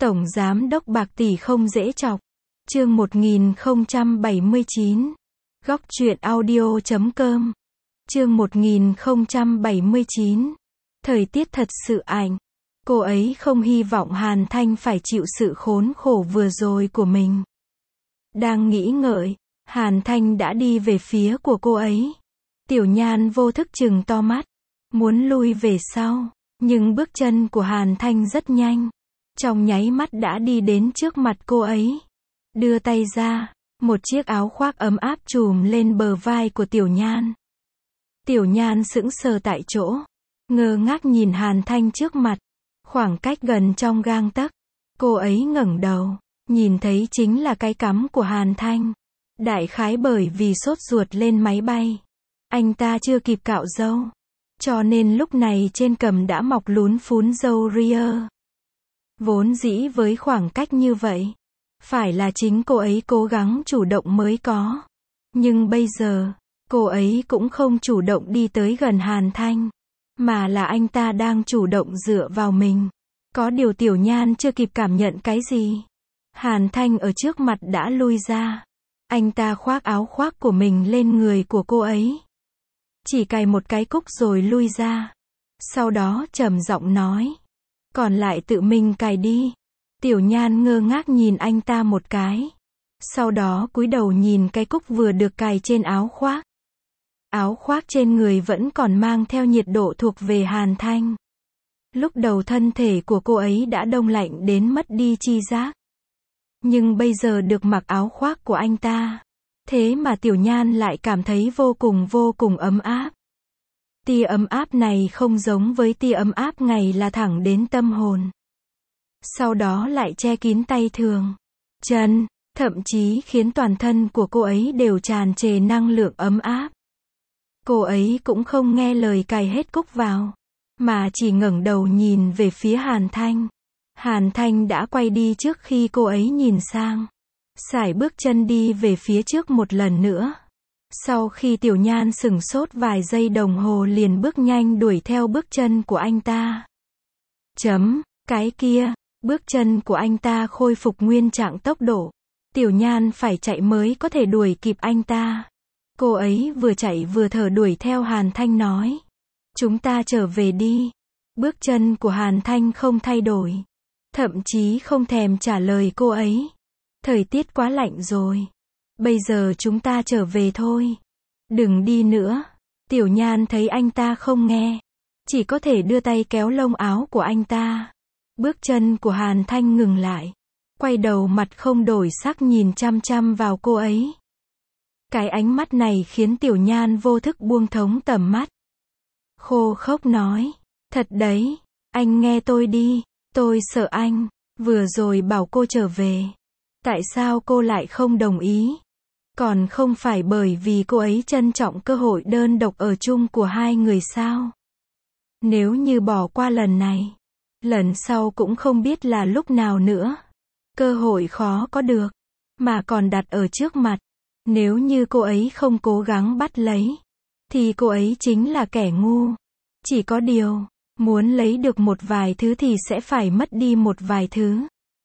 Tổng Giám đốc bạc tỷ không dễ chọc. Chương 1079. Góc truyện audio.com. Chương 1079. Thời tiết thật sự ảnh. Cô ấy không hy vọng Hàn Thanh phải chịu sự khốn khổ vừa rồi của mình. Đang nghĩ ngợi, Hàn Thanh đã đi về phía của cô ấy. Tiểu Nhan vô thức trừng to mắt, muốn lui về sau, nhưng bước chân của Hàn Thanh rất nhanh. Trong nháy mắt đã đi đến trước mặt cô ấy. Đưa tay ra, một chiếc áo khoác ấm áp trùm lên bờ vai của Tiểu Nhan. Tiểu Nhan sững sờ tại chỗ, ngơ ngác nhìn Hàn Thanh trước mặt. Khoảng cách gần trong gang tấc, cô ấy ngẩng đầu, nhìn thấy chính là cái cằm của Hàn Thanh. Đại khái bởi vì sốt ruột lên máy bay, anh ta chưa kịp cạo râu, cho nên lúc này trên cằm đã mọc lún phún râu ria. Vốn dĩ với khoảng cách như vậy, phải là chính cô ấy cố gắng chủ động mới có. Nhưng bây giờ, cô ấy cũng không chủ động đi tới gần Hàn Thanh, mà là anh ta đang chủ động dựa vào mình. Có điều Tiểu Nhan chưa kịp cảm nhận cái gì, Hàn Thanh ở trước mặt đã lui ra. Anh ta khoác áo khoác của mình lên người của cô ấy, chỉ cài một cái cúc rồi lui ra. Sau đó trầm giọng nói, còn lại tự mình cài đi. Tiểu Nhan ngơ ngác nhìn anh ta một cái, sau đó cúi đầu nhìn cái cúc vừa được cài trên áo khoác. Áo khoác trên người vẫn còn mang theo nhiệt độ thuộc về Hàn Thanh. Lúc đầu thân thể của cô ấy đã đông lạnh đến mất đi chi giác. Nhưng bây giờ được mặc áo khoác của anh ta, thế mà Tiểu Nhan lại cảm thấy vô cùng ấm áp. Tia ấm áp này không giống với tia ấm áp ngày là thẳng đến tâm hồn. Sau đó lại che kín tay thường, chân, thậm chí khiến toàn thân của cô ấy đều tràn trề năng lượng ấm áp. Cô ấy cũng không nghe lời cài hết cúc vào, mà chỉ ngẩng đầu nhìn về phía Hàn Thanh. Hàn Thanh đã quay đi trước khi cô ấy nhìn sang, sải bước chân đi về phía trước một lần nữa. Sau khi Tiểu Nhan sửng sốt vài giây đồng hồ liền bước nhanh đuổi theo bước chân của anh ta. Cái kia, bước chân của anh ta khôi phục nguyên trạng tốc độ. Tiểu Nhan phải chạy mới có thể đuổi kịp anh ta. Cô ấy vừa chạy vừa thở đuổi theo Hàn Thanh nói, chúng ta trở về đi. Bước chân của Hàn Thanh không thay đổi, thậm chí không thèm trả lời cô ấy. Thời tiết quá lạnh rồi, bây giờ chúng ta trở về thôi. Đừng đi nữa. Tiểu Nhan thấy anh ta không nghe, chỉ có thể đưa tay kéo lông áo của anh ta. Bước chân của Hàn Thanh ngừng lại, quay đầu mặt không đổi sắc nhìn chăm chăm vào cô ấy. Cái ánh mắt này khiến Tiểu Nhan vô thức buông thõng tầm mắt. Khô khốc nói, thật đấy, anh nghe tôi đi, tôi sợ anh, vừa rồi bảo cô trở về. Tại sao cô lại không đồng ý? Còn không phải bởi vì cô ấy trân trọng cơ hội đơn độc ở chung của hai người sao? Nếu như bỏ qua lần này, lần sau cũng không biết là lúc nào nữa. Cơ hội khó có được, mà còn đặt ở trước mặt. Nếu như cô ấy không cố gắng bắt lấy, thì cô ấy chính là kẻ ngu. Chỉ có điều, muốn lấy được một vài thứ thì sẽ phải mất đi một vài thứ.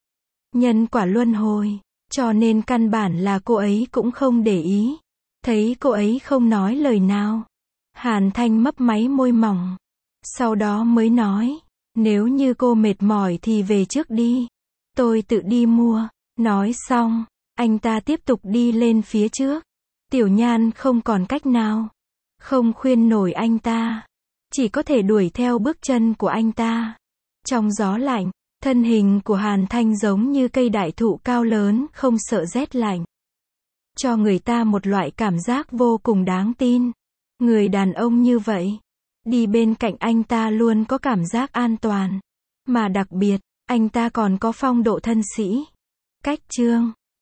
Nhân quả luân hồi, cho nên căn bản là cô ấy cũng không để ý. Thấy cô ấy không nói lời nào, Hàn Thanh mấp máy môi mỏng, sau đó mới nói, nếu như cô mệt mỏi thì về trước đi, tôi tự đi mua. Nói xong, anh ta tiếp tục đi lên phía trước. Tiểu Nhan không còn cách nào, không khuyên nổi anh ta, chỉ có thể đuổi theo bước chân của anh ta. Trong gió lạnh, thân hình của Hàn Thanh giống như cây đại thụ cao lớn không sợ rét lạnh, cho người ta một loại cảm giác vô cùng đáng tin. Người đàn ông như vậy, đi bên cạnh anh ta luôn có cảm giác an toàn, mà đặc biệt, anh ta còn có phong độ thân sĩ. Cách chương